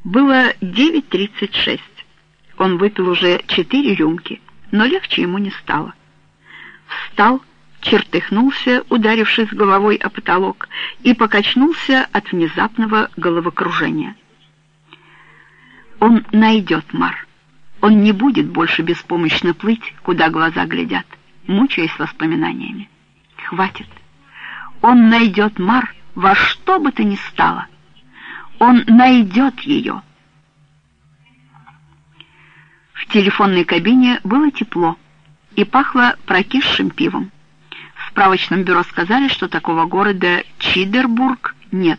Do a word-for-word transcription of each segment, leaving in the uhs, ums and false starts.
Было девять тридцать шесть. Он выпил уже четыре рюмки, но легче ему не стало. Встал, чертыхнулся, ударившись головой о потолок, и покачнулся от внезапного головокружения. Он найдет Мар. Он не будет больше беспомощно плыть, куда глаза глядят, мучаясь воспоминаниями. Хватит. Он найдет Мар во что бы то ни стало. Он найдет ее. В телефонной кабине было тепло и пахло прокисшим пивом. В справочном бюро сказали, что такого города Чидербург нет.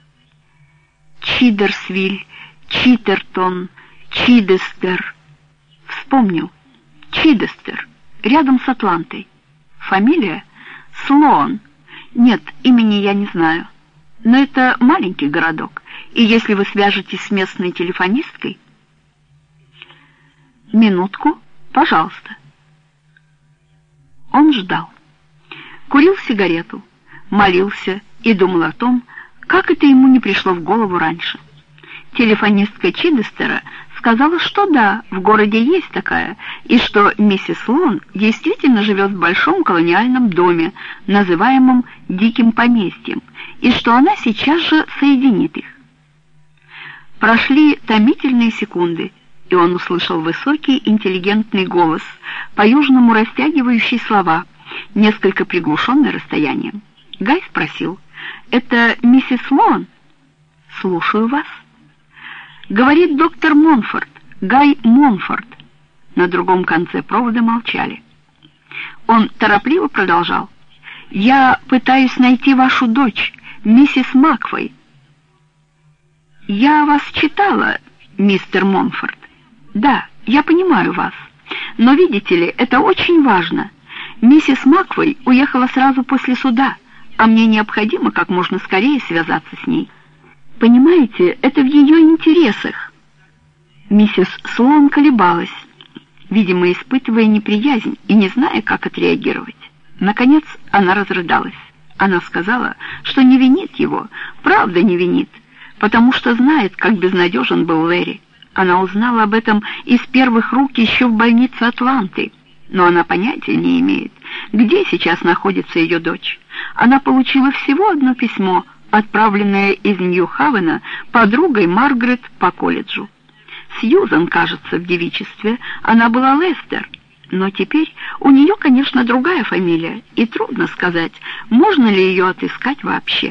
Чидерсвиль, Читертон, Чидестер. Вспомнил. Чидестер, рядом с Атлантой. Фамилия? Слоан. Нет, имени я не знаю. Но это маленький городок, и если вы свяжетесь с местной телефонисткой... Минутку, пожалуйста. Он ждал. Курил сигарету, молился и думал о том, как это ему не пришло в голову раньше. Телефонистка Чидестера сказала, что да, в городе есть такая, и что миссис Слоан действительно живет в большом колониальном доме, называемом «Диким поместьем», и что она сейчас же соединит их. Прошли томительные секунды, и он услышал высокий, интеллигентный голос, по-южному растягивающий слова, несколько приглушенный расстоянием. Гай спросил: «Это миссис Слоан?» «Слушаю вас». «Говорит доктор Монфорд, Гай Монфорд». На другом конце провода молчали. Он торопливо продолжал: «Я пытаюсь найти вашу дочь, миссис Макфой». «Я вас читала, мистер Монфорд. Да, я понимаю вас. Но, видите ли, это очень важно. Миссис Макфой уехала сразу после суда, а мне необходимо как можно скорее связаться с ней. Понимаете, это в ее интересах». Миссис Слоан колебалась, видимо, испытывая неприязнь и не зная, как отреагировать. Наконец она разрыдалась. Она сказала, что не винит его, правда не винит, потому что знает, как безнадежен был Лэри. Она узнала об этом из первых рук еще в больнице Атланты, но она понятия не имеет, где сейчас находится ее дочь. Она получила всего одно письмо, отправленное из Нью-Хавена подругой Маргарет по колледжу. Сьюзан, кажется, в девичестве она была Лестер, но теперь у нее, конечно, другая фамилия, и трудно сказать, можно ли ее отыскать вообще.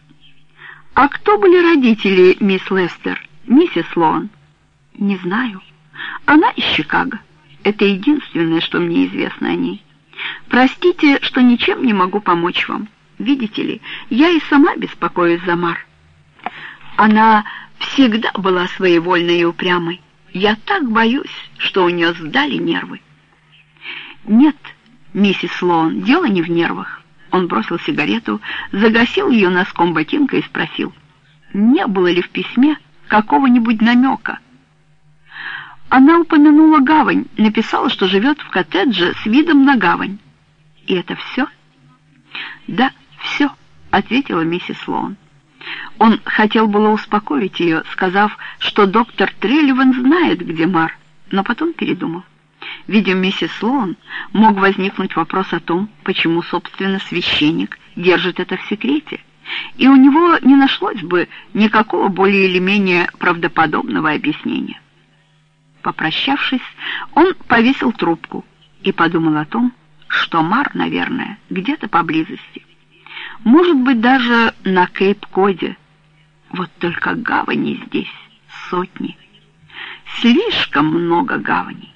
«А кто были родители мисс Лестер, миссис Слоан?» «Не знаю. Она из Чикаго. Это единственное, что мне известно о ней. Простите, что ничем не могу помочь вам. Видите ли, я и сама беспокоюсь за Мар. Она всегда была своевольной и упрямой. Я так боюсь, что у нее сдали нервы». «Нет, миссис Слоан, дело не в нервах». Он бросил сигарету, загасил ее носком ботинка и спросил: «Не было ли в письме какого-нибудь намека?» Она упомянула гавань, написала, что живет в коттедже с видом на гавань. «И это все?» «Да, все», — ответила миссис Слоан. Он хотел было успокоить ее, сказав, что доктор Трелливан знает, где Мар, но потом передумал. Видя миссис Слоан, мог возникнуть вопрос о том, почему, собственно, священник держит это в секрете, и у него не нашлось бы никакого более или менее правдоподобного объяснения. Попрощавшись, он повесил трубку и подумал о том, что Мар, наверное, где-то поблизости. Может быть, даже на Кейп-Коде. Вот только гаваней здесь сотни. Слишком много гаваней.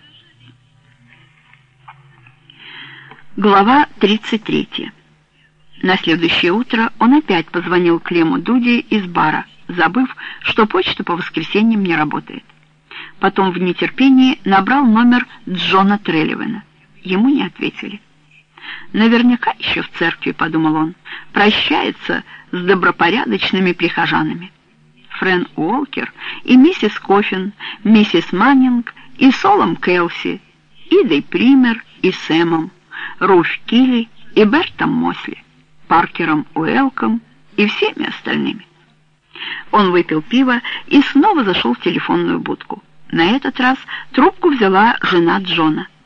Глава тридцать третья. На следующее утро он опять позвонил Клему Дуди из бара, забыв, что почта по воскресеньям не работает. Потом в нетерпении набрал номер Джона Трелливана. Ему не ответили. «Наверняка еще в церкви», — подумал он, — «прощается с добропорядочными прихожанами». Фрэн Уолкер и миссис Коффин, миссис Маннинг и Солом Келси, Идой Пример и Сэмом, Руф Килли и Бертом Мосли, Паркером Уэлком и всеми остальными. Он выпил пиво и снова зашел в телефонную будку. На этот раз трубку взяла жена Джона.